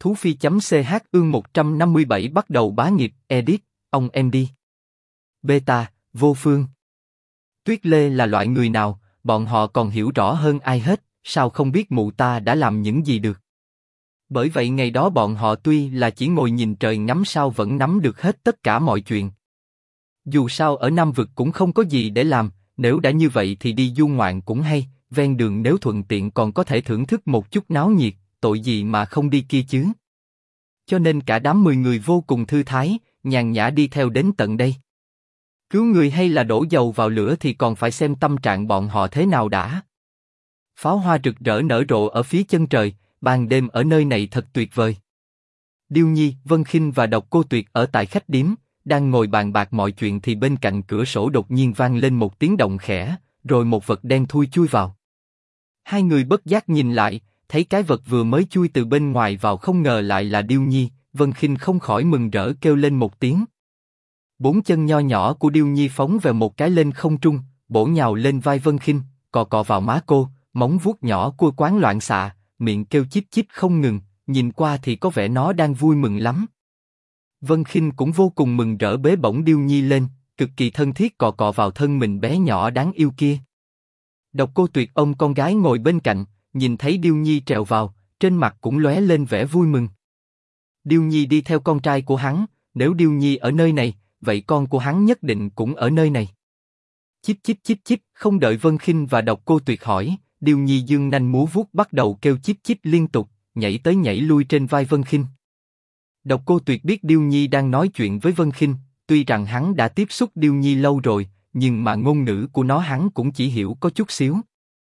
Thú Phi.ch ương 157 bắt đầu bá nghiệp, edit, ông em đi. Beta, vô phương. Tuyết Lê là loại người nào, bọn họ còn hiểu rõ hơn ai hết, sao không biết mụ ta đã làm những gì được. Bởi vậy ngày đó bọn họ tuy là chỉ ngồi nhìn trời ngắm sao vẫn nắm được hết tất cả mọi chuyện. Dù sao ở Nam Vực cũng không có gì để làm, nếu đã như vậy thì đi du ngoạn cũng hay, ven đường nếu thuận tiện còn có thể thưởng thức một chút náo nhiệt, tội gì mà không đi kia chứ. Cho nên cả đám 10 người vô cùng thư thái, nhàn nhã đi theo đến tận đây. Cứu người hay là đổ dầu vào lửa thì còn phải xem tâm trạng bọn họ thế nào đã. Pháo hoa rực rỡ nở rộ ở phía chân trời, ban đêm ở nơi này thật tuyệt vời. Điêu Nhi, Vân Khinh và Độc Cô Tuyệt ở tại khách điếm, đang ngồi bàn bạc mọi chuyện thì bên cạnh cửa sổ đột nhiên vang lên một tiếng động khẽ, rồi một vật đen thui chui vào. Hai người bất giác nhìn lại, thấy cái vật vừa mới chui từ bên ngoài vào không ngờ lại là Điêu Nhi, Vân Khinh không khỏi mừng rỡ kêu lên một tiếng. Bốn chân nho nhỏ của Điêu Nhi phóng về một cái lên không trung, bổ nhào lên vai Vân Khinh, cọ cọ vào má cô, móng vuốt nhỏ cua quáng loạn xạ, miệng kêu chíp chíp không ngừng, nhìn qua thì có vẻ nó đang vui mừng lắm. Vân Khinh cũng vô cùng mừng rỡ bế bổng Điêu Nhi lên, cực kỳ thân thiết cọ cọ vào thân mình bé nhỏ đáng yêu kia. Độc Cô Tuyệt ôm con gái ngồi bên cạnh, nhìn thấy Điêu Nhi trèo vào, trên mặt cũng lóe lên vẻ vui mừng. Điêu Nhi đi theo con trai của hắn, nếu Điêu Nhi ở nơi này, vậy con của hắn nhất định cũng ở nơi này. Chíp chíp chíp chíp, không đợi Vân Khinh và Độc Cô Tuyệt hỏi, Điêu Nhi dương nanh múa vuốt bắt đầu kêu chíp chíp liên tục, nhảy tới nhảy lui trên vai Vân Khinh. Độc Cô Tuyệt biết Điêu Nhi đang nói chuyện với Vân Khinh, tuy rằng hắn đã tiếp xúc Điêu Nhi lâu rồi, nhưng mà ngôn ngữ của nó hắn cũng chỉ hiểu có chút xíu.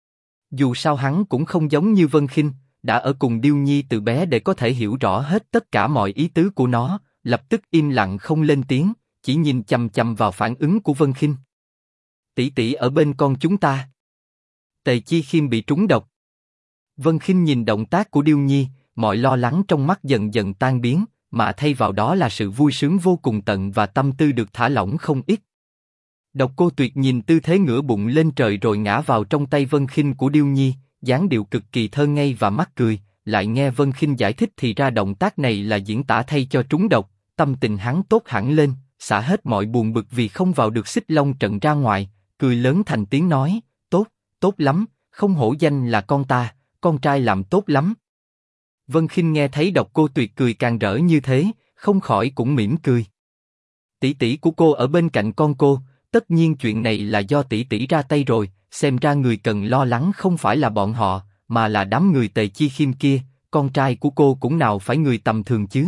Dù sao hắn cũng không giống như Vân Khinh, đã ở cùng Điêu Nhi từ bé để có thể hiểu rõ hết tất cả mọi ý tứ của nó, lập tức im lặng không lên tiếng, chỉ nhìn chằm chằm vào phản ứng của Vân Khinh. Tỷ tỷ ở bên con chúng ta. Tề Chi Khiêm bị trúng độc. Vân Khinh nhìn động tác của Điêu Nhi, mọi lo lắng trong mắt dần dần tan biến, mà thay vào đó là sự vui sướng vô cùng tận và tâm tư được thả lỏng không ít. Độc Cô Tuyệt nhìn tư thế ngửa bụng lên trời rồi ngã vào trong tay Vân Khinh của Điêu Nhi, dáng điệu cực kỳ thơ ngây và mắc cười. Lại nghe Vân Khinh giải thích thì ra động tác này là diễn tả thay cho trúng độc, tâm tình hắn tốt hẳn lên, xả hết mọi buồn bực vì không vào được Xích Long trận ra ngoài, cười lớn thành tiếng nói, tốt, tốt lắm, không hổ danh là con ta, con trai làm tốt lắm. Vân Khinh nghe thấy Độc Cô Tuyệt cười càng rỡ như thế, không khỏi cũng mỉm cười. Tỷ tỷ của cô ở bên cạnh con cô, tất nhiên chuyện này là do tỷ tỷ ra tay rồi, xem ra người cần lo lắng không phải là bọn họ, mà là đám người Tề Chi Khiêm kia, con trai của cô cũng nào phải người tầm thường chứ.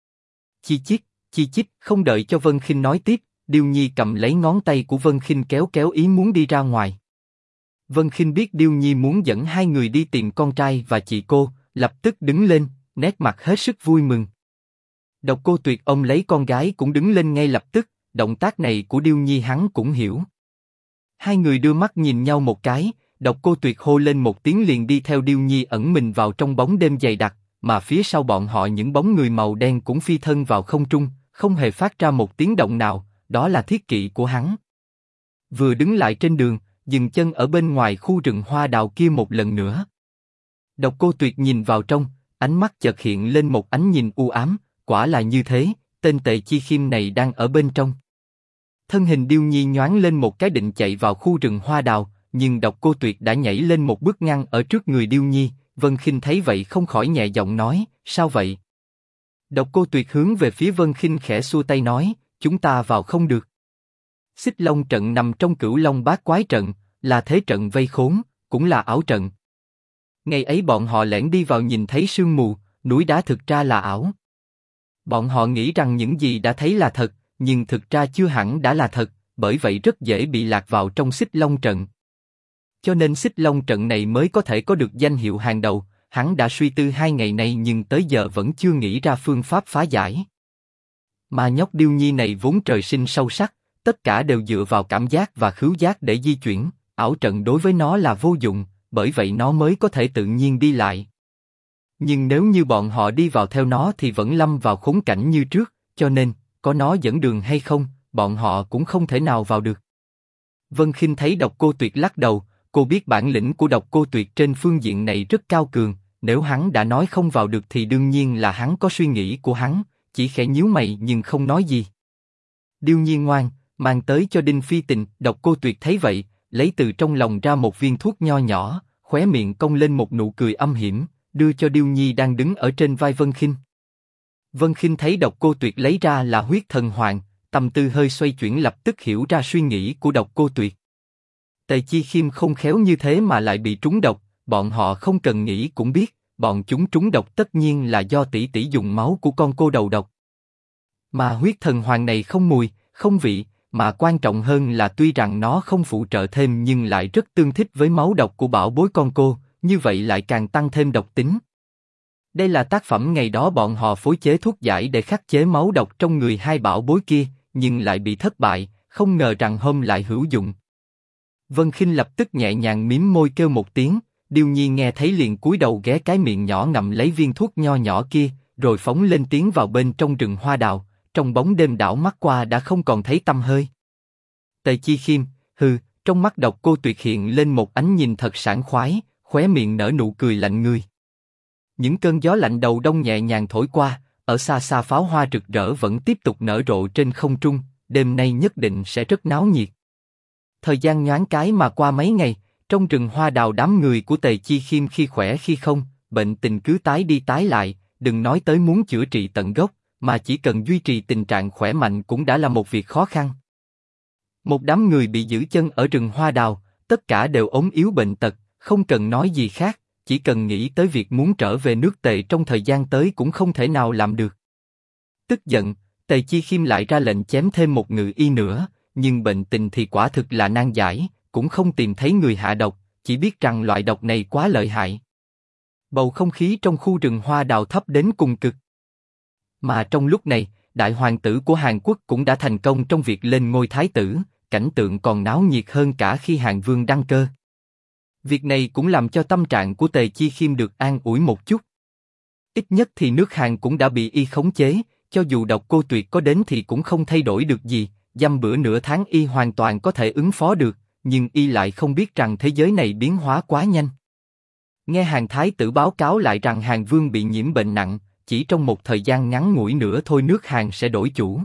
Chi chít, không đợi cho Vân Khinh nói tiếp, Điêu Nhi cầm lấy ngón tay của Vân Khinh kéo kéo ý muốn đi ra ngoài. Vân Khinh biết Điêu Nhi muốn dẫn hai người đi tìm con trai và chị cô, lập tức đứng lên, nét mặt hết sức vui mừng. Độc Cô Tuyệt ôm lấy con gái cũng đứng lên ngay lập tức, động tác này của Điêu Nhi hắn cũng hiểu. Hai người đưa mắt nhìn nhau một cái, Độc Cô Tuyệt hô lên một tiếng liền đi theo Điêu Nhi ẩn mình vào trong bóng đêm dày đặc, mà phía sau bọn họ những bóng người màu đen cũng phi thân vào không trung, không hề phát ra một tiếng động nào, đó là thiết kỵ của hắn. Vừa đứng lại trên đường, dừng chân ở bên ngoài khu rừng hoa đào kia một lần nữa. Độc Cô Tuyệt nhìn vào trong, ánh mắt chợt hiện lên một ánh nhìn u ám, quả là như thế, tên Tề Chi Khiêm này đang ở bên trong. Thân hình Điêu Nhi nhoáng lên một cái định chạy vào khu rừng hoa đào, nhưng Độc Cô Tuyệt đã nhảy lên một bước ngăn ở trước người Điêu Nhi. Vân Khinh thấy vậy không khỏi nhẹ giọng nói, sao vậy? Độc Cô Tuyệt hướng về phía Vân Khinh khẽ xua tay nói, chúng ta vào không được. Xích Long trận nằm trong Cửu Long Bát Quái trận, là thế trận vây khốn, cũng là ảo trận. Ngày ấy bọn họ lẻn đi vào nhìn thấy sương mù, núi đá thực ra là ảo. Bọn họ nghĩ rằng những gì đã thấy là thật, nhưng thực ra chưa hẳn đã là thật, bởi vậy rất dễ bị lạc vào trong Xích Long trận. Cho nên Xích Long trận này mới có thể có được danh hiệu hàng đầu. Hắn đã suy tư 2 ngày nay nhưng tới giờ vẫn chưa nghĩ ra phương pháp phá giải. Mà nhóc Điêu Nhi này vốn trời sinh sâu sắc, tất cả đều dựa vào cảm giác và khứu giác để di chuyển. Ảo trận đối với nó là vô dụng, bởi vậy nó mới có thể tự nhiên đi lại. Nhưng nếu như bọn họ đi vào theo nó thì vẫn lâm vào khốn cảnh như trước, cho nên có nó dẫn đường hay không, bọn họ cũng không thể nào vào được. Vân Khinh thấy Độc Cô Tuyệt lắc đầu, cô biết bản lĩnh của Độc Cô Tuyệt trên phương diện này rất cao cường, nếu hắn đã nói không vào được thì đương nhiên là hắn có suy nghĩ của hắn, chỉ khẽ nhíu mày nhưng không nói gì. Điêu Nhi ngoan, mang tới cho Đinh Phi Tình. Độc Cô Tuyệt thấy vậy, lấy từ trong lòng ra một viên thuốc nho nhỏ, khóe miệng cong lên một nụ cười âm hiểm, đưa cho Điêu Nhi đang đứng ở trên vai Vân Khinh. Vân Khinh thấy Độc Cô Tuyệt lấy ra là huyết thần hoàng, tâm tư hơi xoay chuyển, lập tức hiểu ra suy nghĩ của Độc Cô Tuyệt. Tề Chi Khiêm không khéo như thế mà lại bị trúng độc, bọn họ không cần nghĩ cũng biết, bọn chúng trúng độc tất nhiên là do tỷ tỷ dùng máu của con cô đầu độc. Mà huyết thần hoàng này không mùi, không vị, mà quan trọng hơn là tuy rằng nó không phụ trợ thêm nhưng lại rất tương thích với máu độc của bảo bối con cô, như vậy lại càng tăng thêm độc tính. Đây là tác phẩm ngày đó bọn họ phối chế thuốc giải để khắc chế máu độc trong người hai bảo bối kia, nhưng lại bị thất bại, không ngờ rằng hôm lại hữu dụng. Vân Khinh lập tức nhẹ nhàng mím môi kêu một tiếng, Điêu Nhi nghe thấy liền cúi đầu ghé cái miệng nhỏ ngậm lấy viên thuốc nho nhỏ kia, rồi phóng lên tiến vào bên trong rừng hoa đào, trong bóng đêm đảo mắt qua đã không còn thấy tăm hơi. Tề Chi Khiêm, hừ, trong mắt Độc Cô Tuyệt hiện lên một ánh nhìn thật sảng khoái, khóe miệng nở nụ cười lạnh người. Những cơn gió lạnh đầu đông nhẹ nhàng thổi qua, ở xa xa pháo hoa rực rỡ vẫn tiếp tục nở rộ trên không trung, đêm nay nhất định sẽ rất náo nhiệt. Thời gian nhoáng cái mà qua mấy ngày, trong rừng hoa đào đám người của Tề Chi Khiêm khi khỏe khi không, bệnh tình cứ tái đi tái lại, đừng nói tới muốn chữa trị tận gốc, mà chỉ cần duy trì tình trạng khỏe mạnh cũng đã là một việc khó khăn. Một đám người bị giữ chân ở rừng hoa đào, tất cả đều ốm yếu bệnh tật, không cần nói gì khác, chỉ cần nghĩ tới việc muốn trở về nước Tề trong thời gian tới cũng không thể nào làm được. Tức giận, Tề Chi Khiêm lại ra lệnh chém thêm một ngự y nữa, nhưng bệnh tình thì quả thực là nan giải, cũng không tìm thấy người hạ độc, chỉ biết rằng loại độc này quá lợi hại. Bầu không khí trong khu rừng hoa đào thấp đến cùng cực. Mà trong lúc này, đại hoàng tử của Hàn Quốc cũng đã thành công trong việc lên ngôi thái tử, cảnh tượng còn náo nhiệt hơn cả khi Hàn Vương đăng cơ. Việc này cũng làm cho tâm trạng của Tề Chi Khiêm được an ủi một chút. Ít nhất thì nước Hàn cũng đã bị y khống chế, cho dù Độc Cô Tuyệt có đến thì cũng không thay đổi được gì, dăm bữa nửa tháng y hoàn toàn có thể ứng phó được, nhưng y lại không biết rằng thế giới này biến hóa quá nhanh. Nghe Hàn Thái tử báo cáo lại rằng Hàn Vương bị nhiễm bệnh nặng, chỉ trong một thời gian ngắn ngủi nữa thôi nước Hàn sẽ đổi chủ.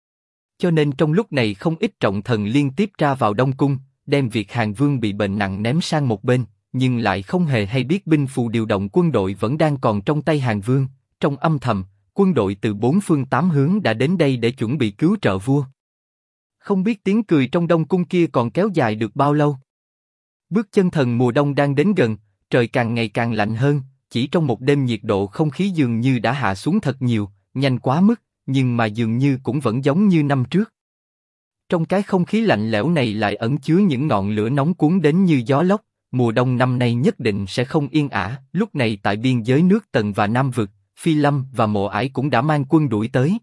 Cho nên trong lúc này không ít trọng thần liên tiếp ra vào Đông Cung, đem việc Hàn Vương bị bệnh nặng ném sang một bên, nhưng lại không hề hay biết binh phù điều động quân đội vẫn đang còn trong tay Hàn Vương. Trong âm thầm, quân đội từ bốn phương tám hướng đã đến đây để chuẩn bị cứu trợ vua. Không biết tiếng cười trong Đông Cung kia còn kéo dài được bao lâu. Bước chân thần mùa đông đang đến gần, trời càng ngày càng lạnh hơn, chỉ trong một đêm nhiệt độ không khí dường như đã hạ xuống thật nhiều, nhanh quá mức, nhưng mà dường như cũng vẫn giống như năm trước. Trong cái không khí lạnh lẽo này lại ẩn chứa những ngọn lửa nóng cuốn đến như gió lốc, mùa đông năm nay nhất định sẽ không yên ả. Lúc này tại biên giới nước Tần và Nam Vực, Phi Lâm và Mộ Ải cũng đã mang quân đuổi tới.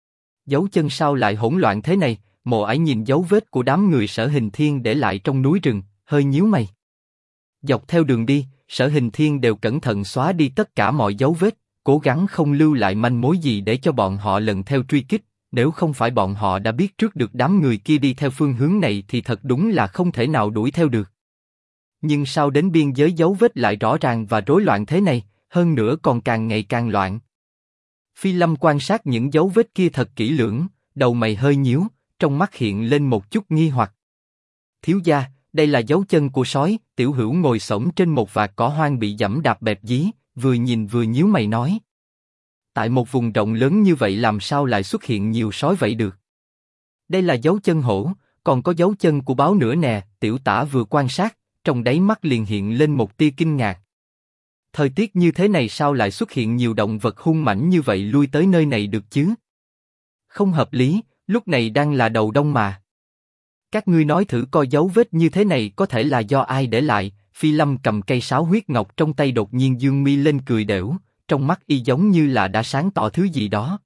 Dấu chân sao lại hỗn loạn thế này? Mộ Ải nhìn dấu vết của đám người Sở Hình Thiên để lại trong núi rừng, hơi nhíu mày. Dọc theo đường đi, Sở Hình Thiên đều cẩn thận xóa đi tất cả mọi dấu vết, cố gắng không lưu lại manh mối gì để cho bọn họ lần theo truy kích. Nếu không phải bọn họ đã biết trước được đám người kia đi theo phương hướng này thì thật đúng là không thể nào đuổi theo được. Nhưng sao đến biên giới dấu vết lại rõ ràng và rối loạn thế này, hơn nữa còn càng ngày càng loạn. Phi Lâm quan sát những dấu vết kia thật kỹ lưỡng, đầu mày hơi nhíu, trong mắt hiện lên một chút nghi hoặc. Thiếu gia, đây là dấu chân của sói. Tiểu Hữu ngồi xổm trên một vạt cỏ hoang bị giẫm đạp bẹp dí, vừa nhìn vừa nhíu mày nói. Tại một vùng rộng lớn như vậy làm sao lại xuất hiện nhiều sói vậy được? Đây là dấu chân hổ, còn có dấu chân của báo nữa nè. Tiểu Tả vừa quan sát, trong đáy mắt liền hiện lên một tia kinh ngạc. Thời tiết như thế này sao lại xuất hiện nhiều động vật hung mãnh như vậy lui tới nơi này được chứ? Không hợp lý, lúc này đang là đầu đông mà. Các ngươi nói thử coi dấu vết như thế này có thể là do ai để lại? Phi Lâm cầm cây sáo huyết ngọc trong tay đột nhiên dương mi lên cười đểu, trong mắt y giống như là đã sáng tỏ thứ gì đó.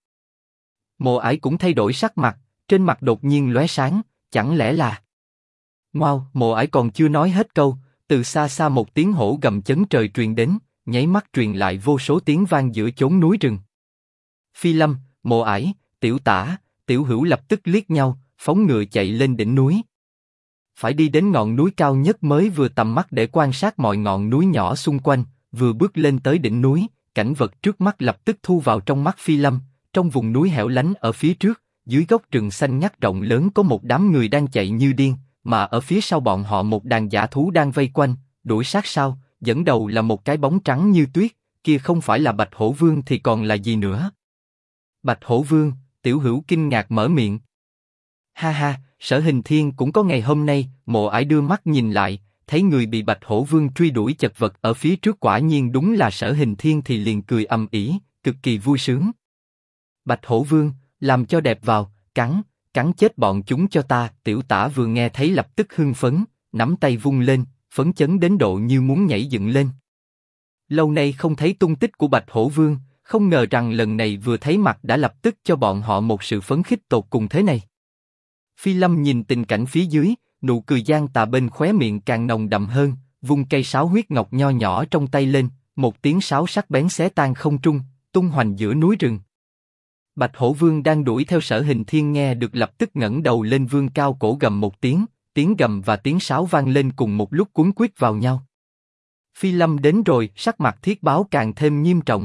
Mộ Ải cũng thay đổi sắc mặt, trên mặt đột nhiên lóe sáng, chẳng lẽ là... Wow, Mộ Ải còn chưa nói hết câu, từ xa xa một tiếng hổ gầm chấn trời truyền đến, nháy mắt truyền lại vô số tiếng vang giữa chốn núi rừng. Phi Lâm, Mộ Ải, Tiểu Tả, Tiểu Hữu lập tức liếc nhau, phóng ngựa chạy lên đỉnh núi. Phải đi đến ngọn núi cao nhất mới vừa tầm mắt để quan sát mọi ngọn núi nhỏ xung quanh, vừa bước lên tới đỉnh núi, cảnh vật trước mắt lập tức thu vào trong mắt Phi Lâm. Trong vùng núi hẻo lánh ở phía trước, dưới gốc rừng xanh ngắt rộng lớn có một đám người đang chạy như điên, mà ở phía sau bọn họ một đàn dã thú đang vây quanh, đuổi sát sau, dẫn đầu là một cái bóng trắng như tuyết, kia không phải là Bạch Hổ Vương thì còn là gì nữa? Bạch Hổ Vương, Tiểu Hữu kinh ngạc mở miệng. Ha ha, Sở Hình Thiên cũng có ngày hôm nay. Mộ Ải đưa mắt nhìn lại, thấy người bị Bạch Hổ Vương truy đuổi chật vật ở phía trước quả nhiên đúng là Sở Hình Thiên thì liền cười ầm ĩ, cực kỳ vui sướng. Bạch Hổ Vương, làm cho đẹp vào, cắn chết bọn chúng cho ta. Tiểu Tả vừa nghe thấy lập tức hưng phấn, nắm tay vung lên, phấn chấn đến độ như muốn nhảy dựng lên. Lâu nay không thấy tung tích của Bạch Hổ Vương, không ngờ rằng lần này vừa thấy mặt đã lập tức cho bọn họ một sự phấn khích tột cùng thế này. Phi Lâm nhìn tình cảnh phía dưới, nụ cười gian tà bên khóe miệng càng nồng đậm hơn, vung cây sáo huyết ngọc nho nhỏ trong tay lên, một tiếng sáo sắc bén xé tan không trung, tung hoành giữa núi rừng. Bạch Hổ Vương đang đuổi theo Sở Hình Thiên nghe được lập tức ngẩng đầu lên vươn cao cổ gầm một tiếng, tiếng gầm và tiếng sáo vang lên cùng một lúc cuốn quýt vào nhau. Phi Lâm đến rồi, sắc mặt Thiết Báo càng thêm nghiêm trọng.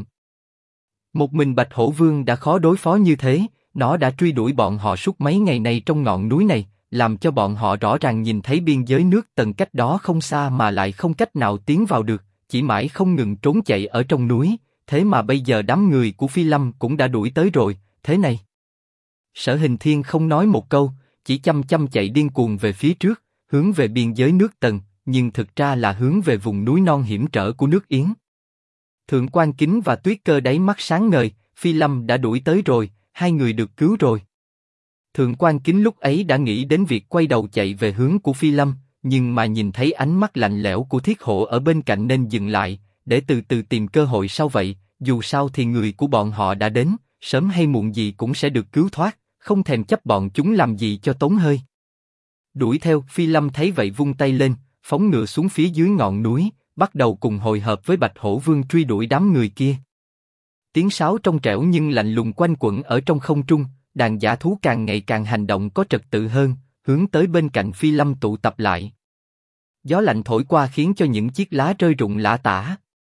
Một mình Bạch Hổ Vương đã khó đối phó như thế, nó đã truy đuổi bọn họ suốt mấy ngày nay trong ngọn núi này, làm cho bọn họ rõ ràng nhìn thấy biên giới nước Tần cách đó không xa mà lại không cách nào tiến vào được, chỉ mãi không ngừng trốn chạy ở trong núi. Thế mà bây giờ đám người của Phi Lâm cũng đã đuổi tới rồi, thế này. Sở Hình Thiên không nói một câu, chỉ chăm chăm chạy điên cuồng về phía trước, hướng về biên giới nước Tần, nhưng thực ra là hướng về vùng núi non hiểm trở của nước Yến. Thượng Quan Kính và Tuyết Cơ đáy mắt sáng ngời, Phi Lâm đã đuổi tới rồi, hai người được cứu rồi. Thượng Quan Kính lúc ấy đã nghĩ đến việc quay đầu chạy về hướng của Phi Lâm, nhưng mà nhìn thấy ánh mắt lạnh lẽo của Thiết Hổ ở bên cạnh nên dừng lại, để từ từ tìm cơ hội sau vậy. Dù sao thì người của bọn họ đã đến, sớm hay muộn gì cũng sẽ được cứu thoát, không thèm chấp bọn chúng làm gì cho tốn hơi. Đuổi theo, Phi Lâm thấy vậy vung tay lên, phóng ngựa xuống phía dưới ngọn núi, bắt đầu cùng hội hợp với Bạch Hổ Vương truy đuổi đám người kia. Tiếng sáo trong trẻo nhưng lạnh lùng quanh quẩn ở trong không trung, đàn dã thú càng ngày càng hành động có trật tự hơn, hướng tới bên cạnh Phi Lâm tụ tập lại. Gió lạnh thổi qua khiến cho những chiếc lá rơi rụng lả tả.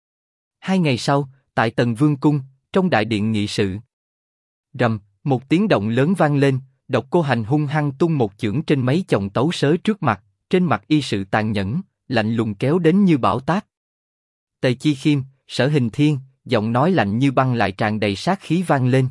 2 ngày sau, tại Tần Vương Cung, trong đại điện nghị sự. Rầm, một tiếng động lớn vang lên, Độc Cô Hành hung hăng tung một chưởng trên mấy chồng tấu sớ trước mặt, trên mặt y sự tàn nhẫn, lạnh lùng kéo đến như bão táp. Tề Chi Khiêm, Sở Hình Thiên, giọng nói lạnh như băng lại tràn đầy sát khí vang lên.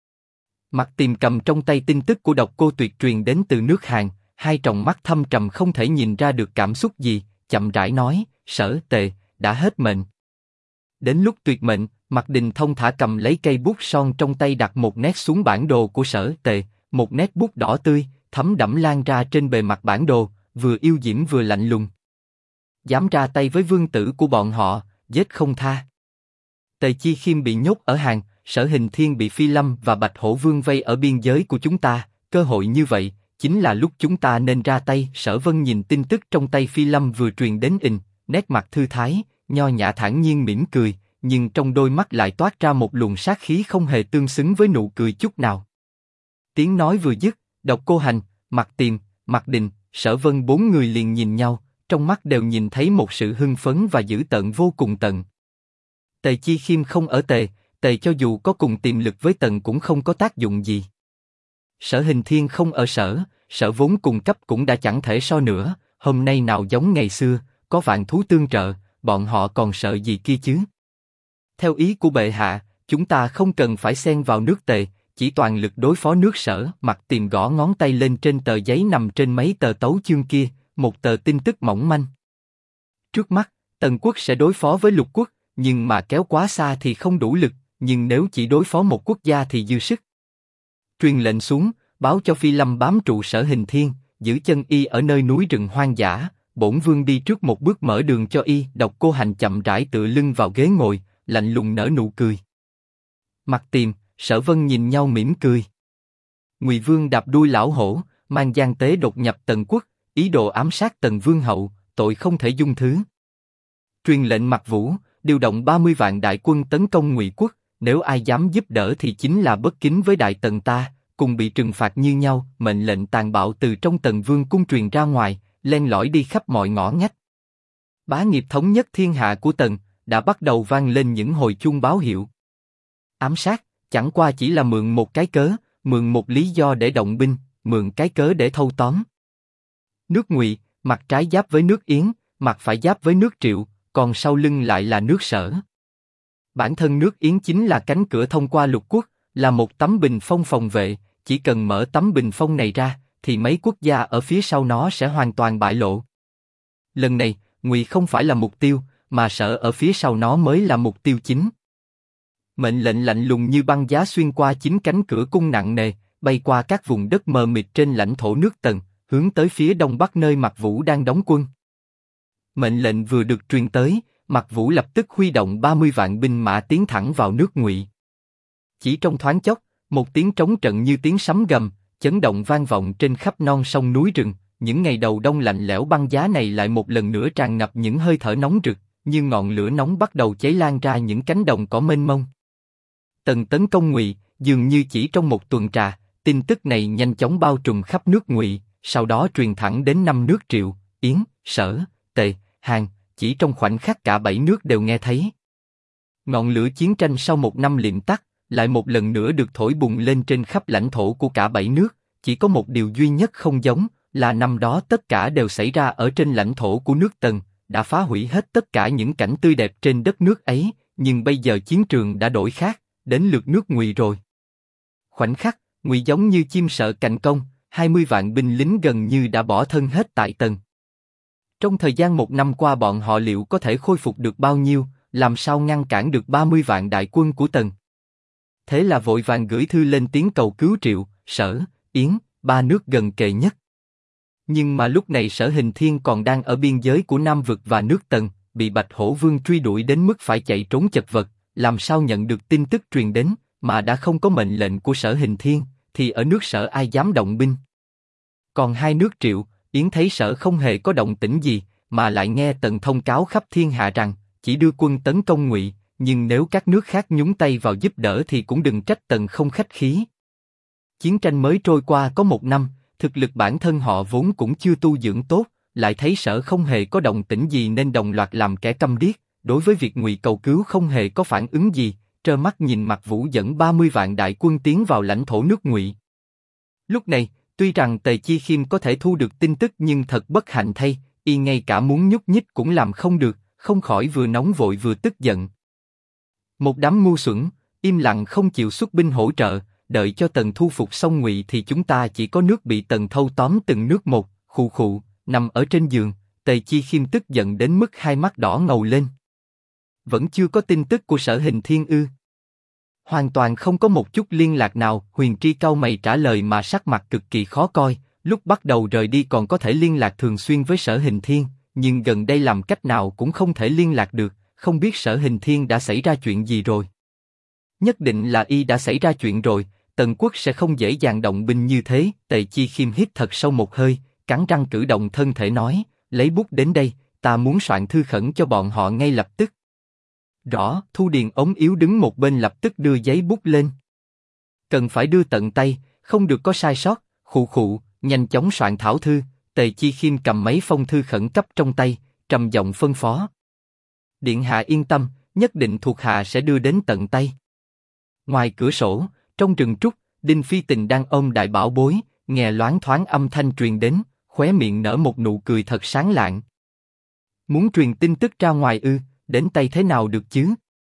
Mặt Tìm cầm trong tay tin tức của Độc Cô Tuyệt truyền đến từ nước Hàn, hai tròng mắt thâm trầm không thể nhìn ra được cảm xúc gì, chậm rãi nói, Sở Tề, đã hết mệnh. Đến lúc tuyệt mệnh, Mạc Đình thông thả cầm lấy cây bút son trong tay đặt một nét xuống bản đồ của Sở Tề, một nét bút đỏ tươi, thấm đẫm lan ra trên bề mặt bản đồ, vừa yêu diễm vừa lạnh lùng. Dám ra tay với vương tử của bọn họ, giết không tha. Tề Chi Khiêm bị nhốt ở Hàn, Sở Hình Thiên bị Phi Lâm và Bạch Hổ Vương vây ở biên giới của chúng ta, cơ hội như vậy, chính là lúc chúng ta nên ra tay. Sở Vân nhìn tin tức trong tay Phi Lâm vừa truyền đến nét mặt thư thái, nho nhã thản nhiên mỉm cười, nhưng trong đôi mắt lại toát ra một luồng sát khí không hề tương xứng với nụ cười chút nào. Tiếng nói vừa dứt, Độc Cô Hành, Mạc Tiềm, Mạc Đình, Sở Vân bốn người liền nhìn nhau, trong mắt đều nhìn thấy một sự hưng phấn và dữ tợn vô cùng tận. Tề Chi Khiêm không ở Tề cho dù có cùng tiềm lực với Tần cũng không có tác dụng gì. Sở Hình Thiên không ở Sở vốn cùng cấp cũng đã chẳng thể so nữa, hôm nay nào giống ngày xưa, có vạn thú tương trợ, bọn họ còn sợ gì kia chứ? Theo ý của bệ hạ, chúng ta không cần phải xen vào nước Tề, chỉ toàn lực đối phó nước Sở. Mạc Tiềm gõ ngón tay lên trên tờ giấy nằm trên mấy tờ tấu chương kia, một tờ tin tức mỏng manh. Trước mắt, Tần quốc sẽ đối phó với Lục quốc, nhưng mà kéo quá xa thì không đủ lực, nhưng nếu chỉ đối phó một quốc gia thì dư sức. Truyền lệnh xuống, báo cho Phi Lâm bám trụ Sở Hình Thiên, giữ chân y ở nơi núi rừng hoang dã. Bổn vương đi trước một bước mở đường cho y. Độc Cô Hành chậm rãi tựa lưng vào ghế ngồi, lạnh lùng nở nụ cười. Mạc Tiềm, Sở Vân nhìn nhau mỉm cười. Ngụy Vương đạp đuôi lão hổ, mang gian tế đột nhập Tần quốc, ý đồ ám sát Tần Vương hậu, tội không thể dung thứ. Truyền lệnh Mạc Vũ, điều động 30 vạn đại quân tấn công Ngụy quốc, nếu ai dám giúp đỡ thì chính là bất kính với Đại Tần ta, cùng bị trừng phạt như nhau. Mệnh lệnh tàn bạo từ trong Tần Vương cung truyền ra ngoài, len lỏi đi khắp mọi ngõ ngách. Bá nghiệp thống nhất thiên hạ của Tần, đã bắt đầu vang lên những hồi chuông báo hiệu. Ám sát, chẳng qua chỉ là mượn một cái cớ, mượn một lý do để động binh, mượn cái cớ để thâu tóm. Nước Ngụy, mặt trái giáp với nước Yến, mặt phải giáp với nước Triệu, còn sau lưng lại là nước Sở. Bản thân nước Yến chính là cánh cửa thông qua lục quốc, là một tấm bình phong phòng vệ, chỉ cần mở tấm bình phong này ra, thì mấy quốc gia ở phía sau nó sẽ hoàn toàn bại lộ. Lần này, Ngụy không phải là mục tiêu, mà Sở ở phía sau nó mới là mục tiêu chính. Mệnh lệnh lạnh lùng như băng giá xuyên qua chính cánh cửa cung nặng nề, bay qua các vùng đất mờ mịt trên lãnh thổ nước Tần, hướng tới phía đông bắc nơi Mạc Vũ đang đóng quân. Mệnh lệnh vừa được truyền tới, Mạc Vũ lập tức huy động 30 vạn binh mã tiến thẳng vào nước Ngụy. Chỉ trong thoáng chốc, một tiếng trống trận như tiếng sấm gầm, chấn động vang vọng trên khắp non sông núi rừng. Những ngày đầu đông lạnh lẽo băng giá này lại một lần nữa tràn ngập những hơi thở nóng rực, như ngọn lửa nóng bắt đầu cháy lan ra những cánh đồng cỏ mênh mông. Tần tấn công Ngụy, dường như chỉ trong một tuần trà, tin tức này nhanh chóng bao trùm khắp nước Ngụy, sau đó truyền thẳng đến 5 nước Triệu, Yến, Sở, Tề, Hàn, chỉ trong khoảnh khắc cả 7 nước đều nghe thấy. Ngọn lửa chiến tranh sau một năm liệm tắt, lại một lần nữa được thổi bùng lên trên khắp lãnh thổ của cả 7 nước, chỉ có một điều duy nhất không giống, là năm đó tất cả đều xảy ra ở trên lãnh thổ của nước Tần, đã phá hủy hết tất cả những cảnh tươi đẹp trên đất nước ấy, nhưng bây giờ chiến trường đã đổi khác, đến lượt nước Ngụy rồi. Khoảnh khắc, Ngụy giống như chim sợ cành cong, 20 vạn binh lính gần như đã bỏ thân hết tại Tần. Trong thời gian một năm qua bọn họ liệu có thể khôi phục được bao nhiêu, làm sao ngăn cản được 30 vạn đại quân của Tần? Thế là vội vàng gửi thư lên tiếng cầu cứu Triệu, Sở, Yến, 3 nước gần kề nhất. Nhưng mà lúc này Sở Hình Thiên còn đang ở biên giới của Nam Vực và nước Tần, bị Bạch Hổ Vương truy đuổi đến mức phải chạy trốn chật vật, làm sao nhận được tin tức truyền đến, mà đã không có mệnh lệnh của Sở Hình Thiên, thì ở nước Sở ai dám động binh. Còn hai nước Triệu, Yến thấy Sở không hề có động tĩnh gì, mà lại nghe Tần thông cáo khắp thiên hạ rằng, chỉ đưa quân tấn công Ngụy, nhưng nếu các nước khác nhúng tay vào giúp đỡ thì cũng đừng trách Tần không khách khí. Chiến tranh mới trôi qua có một năm, thực lực bản thân họ vốn cũng chưa tu dưỡng tốt, lại thấy Sở không hề có động tĩnh gì nên đồng loạt làm kẻ câm điếc, đối với việc Ngụy cầu cứu không hề có phản ứng gì, trơ mắt nhìn Mạc Vũ dẫn 30 vạn đại quân tiến vào lãnh thổ nước Ngụy. Lúc này, tuy rằng Tề Chi Khiêm có thể thu được tin tức nhưng thật bất hạnh thay, y ngay cả muốn nhúc nhích cũng làm không được, không khỏi vừa nóng vội vừa tức giận. Một đám ngu xuẩn, im lặng không chịu xuất binh hỗ trợ, đợi cho Tần thu phục xong Ngụy thì chúng ta chỉ có nước bị Tần thâu tóm từng nước một, khụ khụ, nằm ở trên giường, Tề Chi Khiêm tức giận đến mức hai mắt đỏ ngầu lên. Vẫn chưa có tin tức của Sở Hình Thiên ư? Hoàn toàn không có một chút liên lạc nào. Huyền Tri cau mày trả lời mà sắc mặt cực kỳ khó coi. Lúc bắt đầu rời đi còn có thể liên lạc thường xuyên với Sở Hình Thiên, nhưng gần đây làm cách nào cũng không thể liên lạc được. Không biết Sở Hình Thiên đã xảy ra chuyện gì rồi. Nhất định là y đã xảy ra chuyện rồi. Tần quốc sẽ không dễ dàng động binh như thế. Tề Chi Khiêm hít thật sâu một hơi, cắn răng cử động thân thể nói, lấy bút đến đây, ta muốn soạn thư khẩn cho bọn họ ngay lập tức. Rõ. Thu Điền ống yếu đứng một bên lập tức đưa giấy bút lên. Cần phải đưa tận tay, không được có sai sót. Khụ khụ, nhanh chóng soạn thảo thư. Tề Chi Khiêm cầm mấy phong thư khẩn cấp trong tay, trầm giọng phân phó. Điện hạ yên tâm, nhất định thuộc hạ sẽ đưa đến tận tay. Ngoài cửa sổ, trong rừng trúc, Đinh Phi Tình đang ôm đại bảo bối, nghe loáng thoáng âm thanh truyền đến, khóe miệng nở một nụ cười thật sáng lạng. Muốn truyền tin tức ra ngoài ư? Đến tay thế nào được chứ?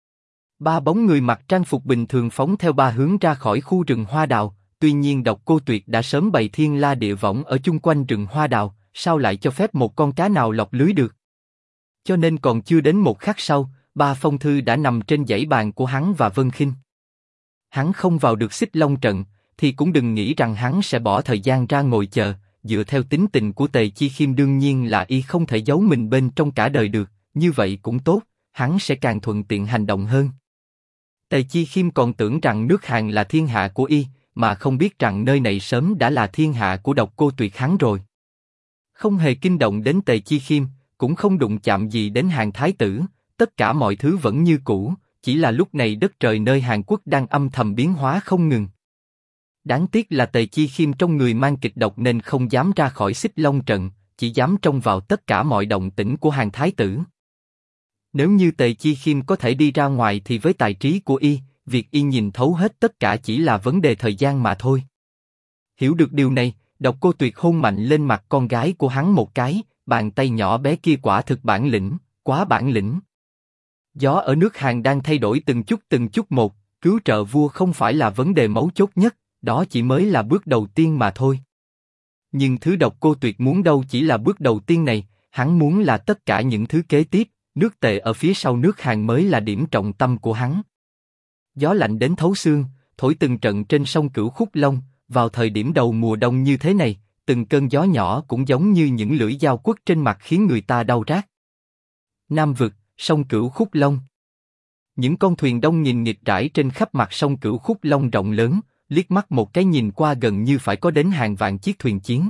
Ba bóng người mặc trang phục bình thường phóng theo ba hướng ra khỏi khu rừng hoa đào. Tuy nhiên Độc Cô Tuyệt đã sớm bày thiên la địa võng ở chung quanh rừng hoa đào, sao lại cho phép một con cá nào lọt lưới được? Cho nên còn chưa đến một khắc sau, ba phong thư đã nằm trên dãy bàn của hắn và Vân Khinh. Hắn không vào được Xích Long trận, thì cũng đừng nghĩ rằng hắn sẽ bỏ thời gian ra ngồi chờ. Dựa theo tính tình của Tề Chi Khiêm đương nhiên là y không thể giấu mình bên trong cả đời được. Như vậy cũng tốt, hắn sẽ càng thuận tiện hành động hơn. Tề Chi Khiêm còn tưởng rằng nước Hàn là thiên hạ của y, mà không biết rằng nơi này sớm đã là thiên hạ của Độc Cô Tuyệt hắn rồi. Không hề kinh động đến Tề Chi Khiêm, cũng không đụng chạm gì đến Hàn Thái tử, tất cả mọi thứ vẫn như cũ, chỉ là lúc này đất trời nơi Hàn Quốc đang âm thầm biến hóa không ngừng. Đáng tiếc là Tề Chi Khiêm trong người mang kịch độc nên không dám ra khỏi Xích Long trận, chỉ dám trông vào tất cả mọi động tĩnh của Hàn Thái tử. Nếu như Tề Chi Khiêm có thể đi ra ngoài thì với tài trí của y, việc y nhìn thấu hết tất cả chỉ là vấn đề thời gian mà thôi. Hiểu được điều này, Độc Cô Tuyệt hôn mạnh lên mặt con gái của hắn một cái, bàn tay nhỏ bé kia quả thực bản lĩnh, quá bản lĩnh. Gió ở nước Hàn đang thay đổi từng chút một, cứu trợ vua không phải là vấn đề mấu chốt nhất, đó chỉ mới là bước đầu tiên mà thôi. Nhưng thứ Độc Cô Tuyệt muốn đâu chỉ là bước đầu tiên này, hắn muốn là tất cả những thứ kế tiếp, nước Tề ở phía sau nước Hàn mới là điểm trọng tâm của hắn. Gió lạnh đến thấu xương, thổi từng trận trên sông Cửu Khúc Long, vào thời điểm đầu mùa đông như thế này, từng cơn gió nhỏ cũng giống như những lưỡi dao quất trên mặt khiến người ta đau rát. Nam vực, sông Cửu Khúc Long. Những con thuyền đông nghìn nghịt trải trên khắp mặt sông Cửu Khúc Long rộng lớn, liếc mắt một cái nhìn qua gần như phải có đến hàng vạn chiếc thuyền chiến.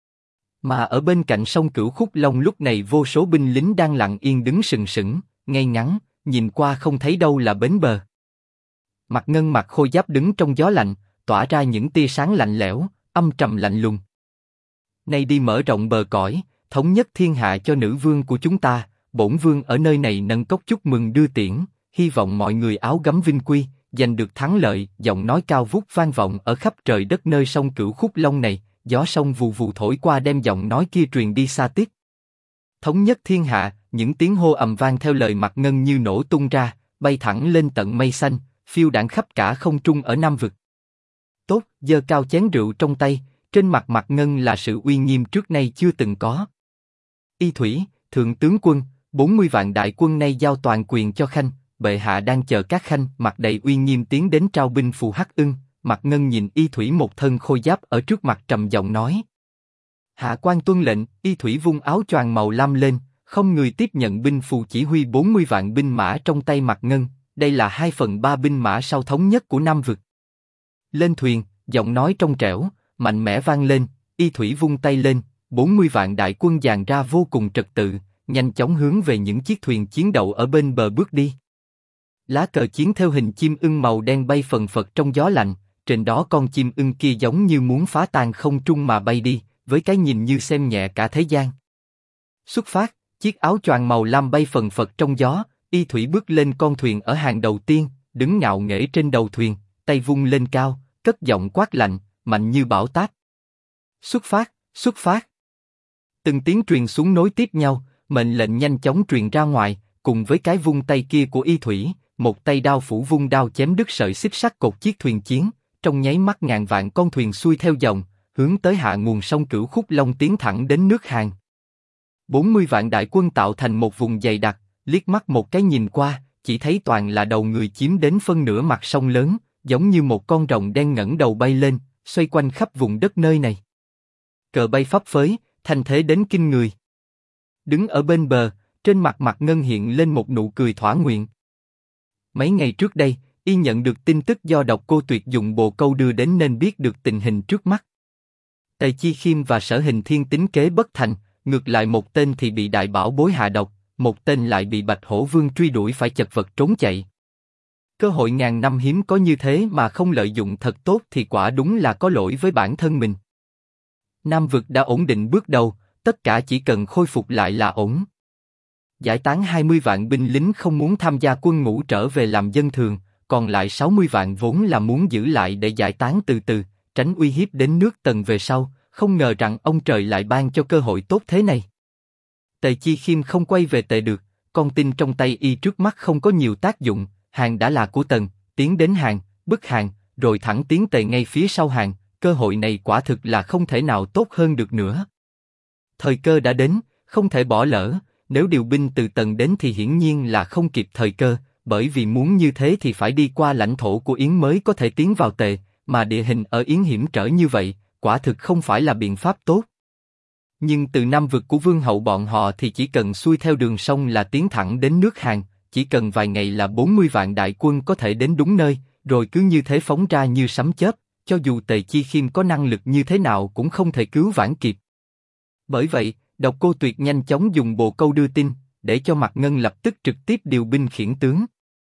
Mà ở bên cạnh sông Cửu Khúc Long lúc này vô số binh lính đang lặng yên đứng sừng sững, ngay ngắn, nhìn qua không thấy đâu là bến bờ. Mặt Ngân mặc khôi giáp đứng trong gió lạnh, tỏa ra những tia sáng lạnh lẽo, âm trầm lạnh lùng. Nay đi mở rộng bờ cõi, thống nhất thiên hạ cho nữ vương của chúng ta, bổn vương ở nơi này nâng cốc chúc mừng đưa tiễn, hy vọng mọi người áo gấm vinh quy, giành được thắng lợi. Giọng nói cao vút vang vọng ở khắp trời đất nơi sông Cửu Khúc Long này, gió sông vù vù thổi qua đem giọng nói kia truyền đi xa tít. Thống nhất thiên hạ, những tiếng hô ầm vang theo lời Mặt Ngân như nổ tung ra, bay thẳng lên tận mây xanh, phiêu đãng khắp cả không trung ở Nam vực. Tốt, giơ cao chén rượu trong tay, trên mặt Mặt Ngân là sự uy nghiêm trước nay chưa từng có. Y Thủy, thượng tướng quân, 40 vạn đại quân nay giao toàn quyền cho Khanh, bệ hạ đang chờ các Khanh. Mặt đầy uy nghiêm tiến đến trao binh phù Hắc Ưng. Mặt Ngân nhìn Y Thủy một thân khôi giáp ở trước mặt trầm giọng nói: Hạ quan tuân lệnh. Y Thủy vung áo choàng màu lam lên, không người tiếp nhận binh phù chỉ huy 40 vạn binh mã trong tay Mặt Ngân. Đây là 2/3 binh mã sau thống nhất của Nam vực. Lên thuyền, giọng nói trong trẻo, mạnh mẽ vang lên. Y Thủy vung tay lên, 40 vạn đại quân dàn ra vô cùng trật tự, nhanh chóng hướng về những chiếc thuyền chiến đậu ở bên bờ bước đi. Lá cờ chiến theo hình chim ưng màu đen bay phần phật trong gió lạnh, trên đó con chim ưng kia giống như muốn phá tan không trung mà bay đi, với cái nhìn như xem nhẹ cả thế gian. Xuất phát, chiếc áo choàng màu lam bay phần phật trong gió, Y Thủy bước lên con thuyền ở hàng đầu tiên, đứng ngạo nghễ trên đầu thuyền, tay vung lên cao, cất giọng quát lạnh, mạnh như bão táp. Xuất phát, xuất phát. Từng tiếng truyền xuống nối tiếp nhau, mệnh lệnh nhanh chóng truyền ra ngoài, cùng với cái vung tay kia của Y Thủy, một tay đao phủ vung đao chém đứt sợi xích sắt cột chiếc thuyền chiến, trong nháy mắt ngàn vạn con thuyền xuôi theo dòng, hướng tới hạ nguồn sông Cửu Khúc Long tiến thẳng đến nước Hàn. 40 vạn đại quân tạo thành một vùng dày đặc, liếc mắt một cái nhìn qua, chỉ thấy toàn là đầu người chiếm đến phân nửa mặt sông lớn, giống như một con rồng đen ngẩng đầu bay lên, xoay quanh khắp vùng đất nơi này. Cờ bay phấp phới, thành thế đến kinh người. Đứng ở bên bờ, trên mặt Mặt Ngân hiện lên một nụ cười thỏa nguyện. Mấy ngày trước đây, y nhận được tin tức do Độc Cô Tuyệt dùng bồ câu đưa đến nên biết được tình hình trước mắt. Tề Chi Khiêm và Sở Hình Thiên tính kế bất thành, ngược lại một tên thì bị đại bảo bối hạ độc, một tên lại bị Bạch Hổ Vương truy đuổi phải chật vật trốn chạy. Cơ hội ngàn năm hiếm có như thế mà không lợi dụng thật tốt thì quả đúng là có lỗi với bản thân mình. Nam vực đã ổn định bước đầu, tất cả chỉ cần khôi phục lại là ổn. Giải tán 20 vạn binh lính không muốn tham gia quân ngũ trở về làm dân thường, còn lại 60 vạn vốn là muốn giữ lại để giải tán từ từ, tránh uy hiếp đến nước Tần về sau. Không ngờ rằng ông trời lại ban cho cơ hội tốt thế này. Tề Chi Khiêm không quay về Tề được, con tin trong tay y trước mắt không có nhiều tác dụng. Hàn đã là của Tần, tiến đến Hàn, bức Hàn, rồi thẳng tiến Tề ngay phía sau Hàn. Cơ hội này quả thực là không thể nào tốt hơn được nữa. Thời cơ đã đến, không thể bỏ lỡ. Nếu điều binh từ Tần đến thì hiển nhiên là không kịp thời cơ, bởi vì muốn như thế thì phải đi qua lãnh thổ của Yến mới có thể tiến vào Tề, mà địa hình ở Yến hiểm trở như vậy, quả thực không phải là biện pháp tốt. Nhưng từ Nam vực của Vương hậu bọn họ thì chỉ cần xuôi theo đường sông là tiến thẳng đến nước Hàn, chỉ cần vài ngày là 40 vạn đại quân có thể đến đúng nơi, rồi cứ như thế phóng ra như sấm chớp, cho dù Tề Chi Khiêm có năng lực như thế nào cũng không thể cứu vãn kịp. Bởi vậy, Độc Cô Tuyệt nhanh chóng dùng bồ câu đưa tin, để cho Mặt Ngân lập tức trực tiếp điều binh khiển tướng.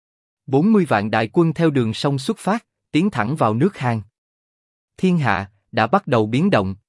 40 vạn đại quân theo đường sông xuất phát, tiến thẳng vào nước Hàn. Thiên hạ đã bắt đầu biến động.